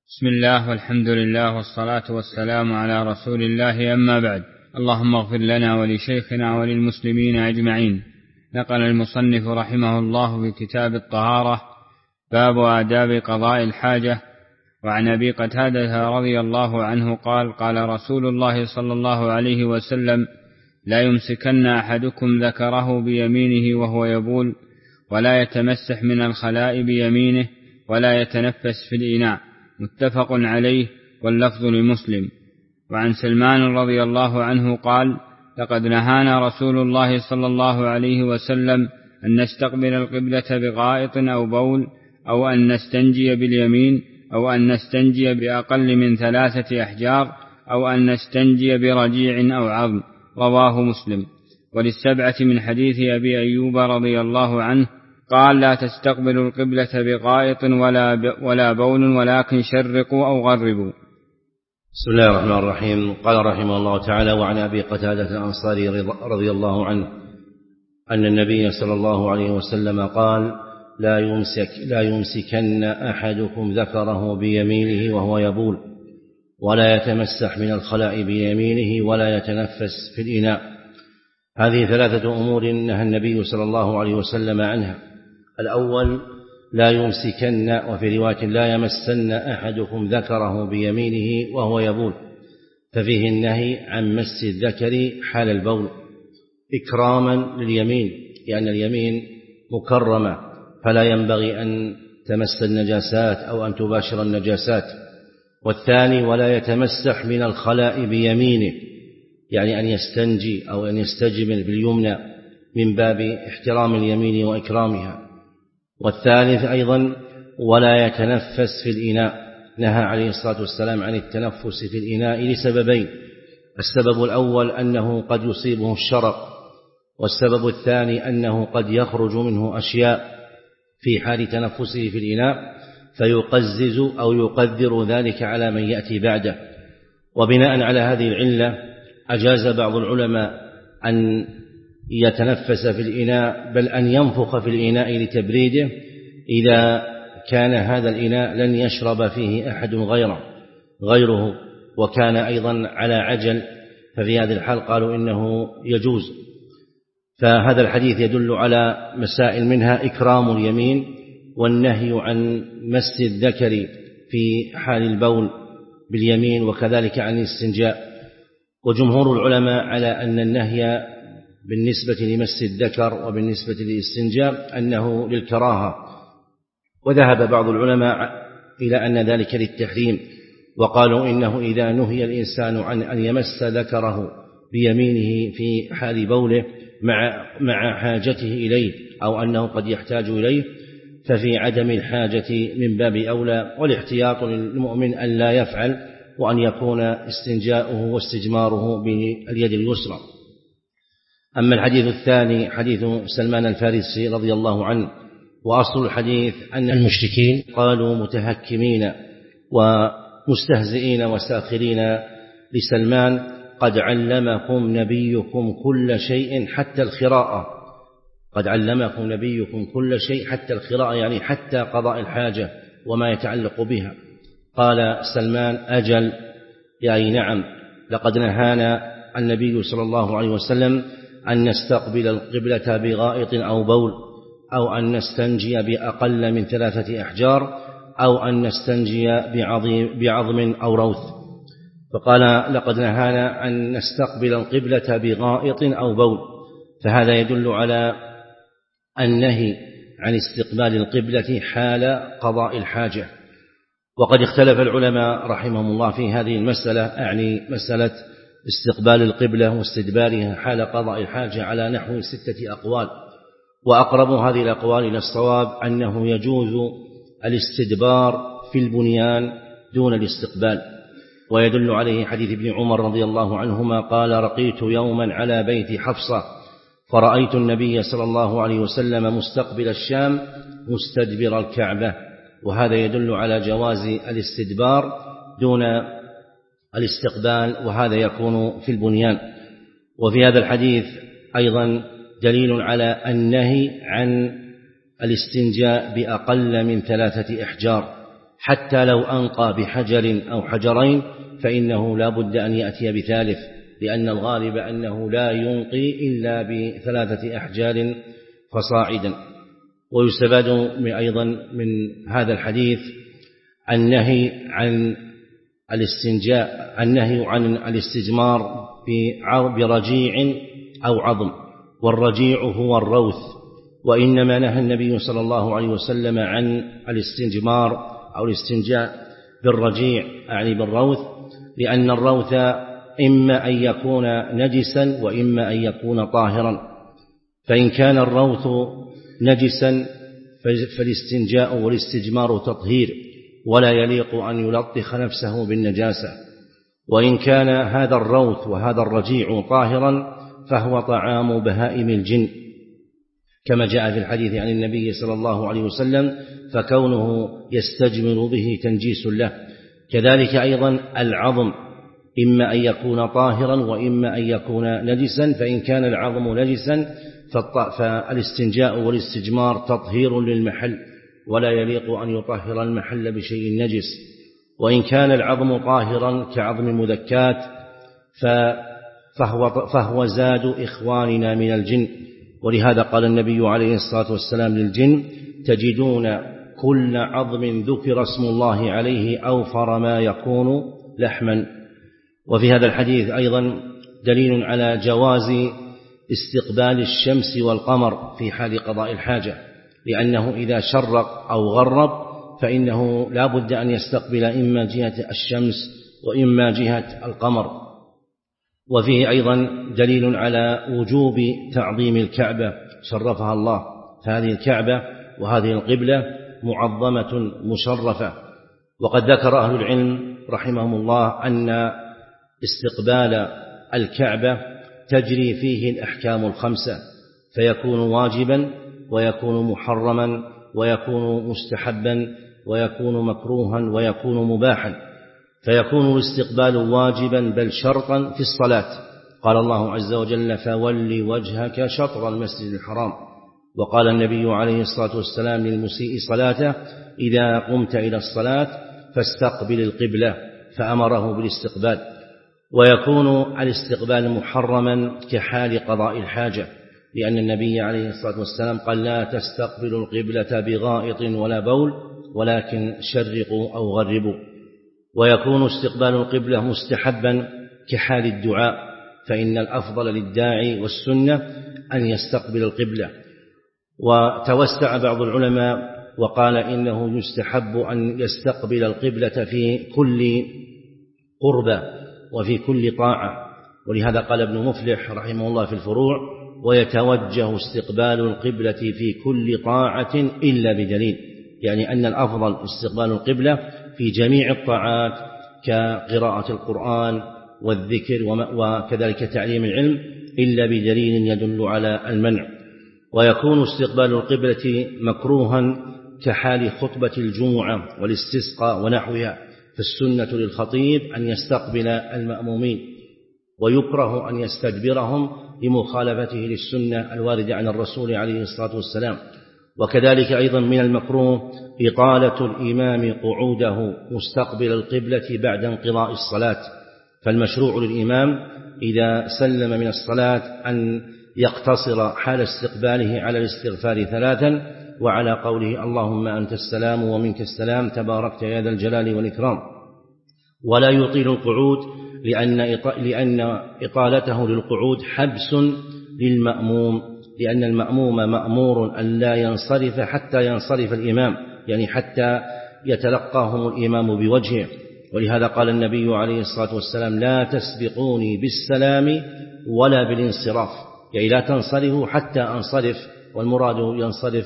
بسم الله والحمد لله والصلاة والسلام على رسول الله، أما بعد. اللهم اغفر لنا ولشيخنا وللمسلمين أجمعين. نقل المصنف رحمه الله في كتاب الطهارة باب آداب قضاء الحاجة. وعن أبي قتادة رضي الله عنه قال: قال رسول الله صلى الله عليه وسلم: لا يمسكن أحدكم ذكره بيمينه وهو يبول، ولا يتمسح من الخلاء بيمينه، ولا يتنفس في الإناء. متفق عليه، واللفظ لمسلم. وعن سلمان رضي الله عنه قال: لقد نهانا رسول الله صلى الله عليه وسلم أن نستقبل القبلة بغائط أو بول، أو أن نستنجي باليمين، أو أن نستنجي بأقل من 3 أحجار، أو أن نستنجي برجيع أو عظم. رواه مسلم. وللسبعة من حديث أبي أيوب رضي الله عنه قال: لا تستقبلوا القبلة بغائط ولا بول، ولكن شرقوا أو غربوا. بسم الله الرحمن الرحيم. قال رحمه الله تعالى: وعن أبي قتادة الأنصاري رضي الله عنه أن النبي صلى الله عليه وسلم قال: لا يمسكن أحدكم ذكره بيمينه وهو يبول، ولا يتمسح من الخلاء بيمينه، ولا يتنفس في الإناء. هذه 3 أمور نهى النبي صلى الله عليه وسلم عنها. الأول: لا يمسكن، وفي رواية: لا يمسن أحدكم ذكره بيمينه وهو يبول، ففيه النهي عن مس الذكر حال البول إكراما لليمين، لأن اليمين مكرمة، فلا ينبغي أن تمس النجاسات أو أن تباشر النجاسات. والثاني: ولا يتمسح من الخلاء بيمينه، يعني أن يستنجي أو أن يستجمل باليمنى من باب احترام اليمين وإكرامها. والثالث أيضا: ولا يتنفس في الإناء. نهى عليه الصلاة والسلام عن التنفس في الإناء لسببين: السبب الأول أنه قد يصيبه الشرق، والسبب الثاني أنه قد يخرج منه أشياء في حال تنفسه في الإناء فيقزز أو يقدر ذلك على من يأتي بعده. وبناء على هذه العلة أجاز بعض العلماء أن يتنفس في الإناء، بل أن ينفخ في الإناء لتبريده إذا كان هذا الإناء لن يشرب فيه أحد غيره، وكان أيضا على عجل، ففي هذه الحال قالوا إنه يجوز. فهذا الحديث يدل على مسائل، منها إكرام اليمين، والنهي عن مس الذكر في حال البول باليمين، وكذلك عن الاستنجاء. وجمهور العلماء على أن النهي بالنسبة لمس الذكر وبالنسبة للاستنجاء أنه للكراهة، وذهب بعض العلماء إلى أن ذلك للتحريم، وقالوا إنه إذا نهي الإنسان عن أن يمس ذكره بيمينه في حال بوله مع حاجته إليه، أو أنه قد يحتاج إليه، ففي عدم الحاجة من باب أولى، والاحتياط للمؤمن أن لا يفعل، وأن يكون استنجاؤه واستجماره باليد اليسرى. أما الحديث الثاني حديث سلمان الفارسي رضي الله عنه، وأصل الحديث أن المشركين قالوا متهكمين ومستهزئين وساخرين لسلمان: قد علمكم نبيكم كل شيء حتى الخراءة. قد علمكم نبيكم كل شيء حتى الخراءة، يعني حتى قضاء الحاجة وما يتعلق بها. قال سلمان: أجل، يعني نعم، لقد نهانا النبي صلى الله عليه وسلم أن نستقبل القبلة بغائط أو بول، أو أن نستنجي بأقل من 3 أحجار، أو أن نستنجي بعظم أو روث. فقال: لقد نهانا أن نستقبل القبلة بغائط أو بول، فهذا يدل على النهي عن استقبال القبلة حال قضاء الحاجة. وقد اختلف العلماء رحمهم الله في هذه المسألة، أعني مسألة استقبال القبلة واستدبارها حال قضاء الحاجة، على نحو 6 أقوال، وأقرب هذه الأقوال إلى الصواب أنه يجوز الاستدبار في البنيان دون الاستقبال. ويدل عليه حديث ابن عمر رضي الله عنهما قال: رقيت يوما على بيت حفصة فرأيت النبي صلى الله عليه وسلم مستقبل الشام مستدبر الكعبة. وهذا يدل على جواز الاستدبار دون الاستقبال، وهذا يكون في البنيان. وفي هذا الحديث أيضا دليل على النهي عن الاستنجاء بأقل من 3 أحجار، حتى لو أنقى بحجر أو حجرين فإنه لا بد أن يأتي بثالث، لأن الغالب أنه لا ينقي إلا ب3 أحجار فصاعدا. ويستفاد أيضا من هذا الحديث النهي عن الاستجمار برجيع أو عظم، والرجيع هو الروث. وإنما نهى النبي صلى الله عليه وسلم عن الاستجمار أو الاستنجاء بالرجيع أعني بالروث، لأن الروث إما أن يكون نجسا وإما أن يكون طاهرا، فإن كان الروث نجسا فالاستنجاء والاستجمار تطهير، ولا يليق أن يلطخ نفسه بالنجاسة. وإن كان هذا الروث وهذا الرجيع طاهرا فهو طعام بهائم الجن، كما جاء في الحديث عن النبي صلى الله عليه وسلم، فكونه يستجمر به تنجيس له. كذلك أيضا العظم إما أن يكون طاهرا وإما أن يكون نجسا، فإن كان العظم نجسا فالاستنجاء والاستجمار تطهير للمحل، ولا يليق أن يطهر المحل بشيء نجس. وإن كان العظم طاهرا كعظم مذكات فهو زاد إخواننا من الجن، ولهذا قال النبي عليه الصلاة والسلام للجن: تجدون كل عظم ذكر اسم الله عليه أوفر ما يكون لحما. وفي هذا الحديث أيضا دليل على جواز استقبال الشمس والقمر في حال قضاء الحاجة، لأنه إذا شرق أو غرب فإنه لا بد أن يستقبل إما جهة الشمس وإما جهة القمر. وفيه أيضا دليل على وجوب تعظيم الكعبة شرفها الله، فهذه الكعبة وهذه القبلة معظمة مشرفة. وقد ذكر أهل العلم رحمهم الله أن استقبال الكعبة تجري فيه الأحكام 5، فيكون واجبا ويكون محرما ويكون مستحبا ويكون مكروها ويكون مباحا. فيكون الاستقبال واجبا بل شرطا في الصلاة، قال الله عز وجل: فول وجهك شطر المسجد الحرام. وقال النبي عليه الصلاة والسلام للمسيء صلاته: إذا قمت إلى الصلاة فاستقبل القبلة، فأمره بالاستقبال. ويكون الاستقبال محرما كحال قضاء الحاجة، لأن النبي عليه الصلاة والسلام قال: لا تستقبلوا القبلة بغائط ولا بول ولكن شرقوا أو غربوا. ويكون استقبال القبلة مستحبا كحال الدعاء، فإن الأفضل للداعي والسنة أن يستقبل القبلة. وتوسع بعض العلماء وقال إنه يستحب أن يستقبل القبلة في كل قربة وفي كل طاعة، ولهذا قال ابن مفلح رحمه الله في الفروع: ويتوجه استقبال القبلة في كل طاعة إلا بدليل، يعني أن الأفضل استقبال القبلة في جميع الطاعات كقراءة القرآن والذكر وكذلك تعليم العلم إلا بدليل يدل على المنع. ويكون استقبال القبلة مكروها كحال خطبة الجمعة والاستسقاء ونحوها، فالسنة للخطيب أن يستقبل المأمومين، ويكره أن يستدبرهم لمخالفته للسنة الواردة عن الرسول عليه الصلاة والسلام. وكذلك أيضا من المكروه إطالة الإمام قعوده مستقبل القبلة بعد انقضاء الصلاة، فالمشروع للإمام إذا سلم من الصلاة أن يقتصر حال استقباله على الاستغفار 3 وعلى قوله: اللهم أنت السلام ومنك السلام تباركت يا ذا الجلال والإكرام، ولا يطيل القعود، لأن إطالته للقعود حبس للمأموم، لأن المأموم مأمور أن لا ينصرف حتى ينصرف الإمام، يعني حتى يتلقاهم الإمام بوجهه. ولهذا قال النبي عليه الصلاة والسلام: لا تسبقوني بالسلام ولا بالانصراف، يعني لا تنصرفوا حتى أنصرف، والمراد ينصرف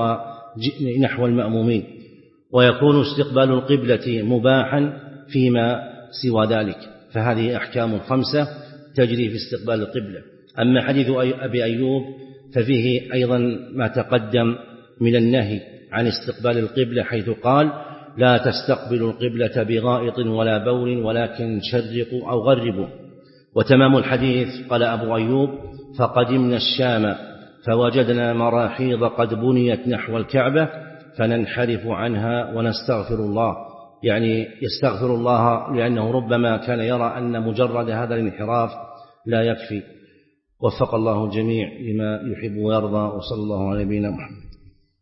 نحو المأمومين. ويكون استقبال القبلة مباحا فيما سوى ذلك، فهذه أحكام 5 تجري في استقبال القبلة. أما حديث أبي أيوب ففيه أيضا ما تقدم من النهي عن استقبال القبلة، حيث قال: لا تستقبلوا القبلة بغائط ولا بول ولكن شرقوا أو غربوا. وتمام الحديث قال أبو أيوب: فقدمنا الشام فوجدنا مراحيض قد بنيت نحو الكعبة فننحرف عنها ونستغفر الله، يعني يستغفر الله لأنه ربما كان يرى أن مجرد هذا الانحراف لا يكفي. وفق الله الجميع لما يحب ويرضى، وصلى الله على نبينا محمد.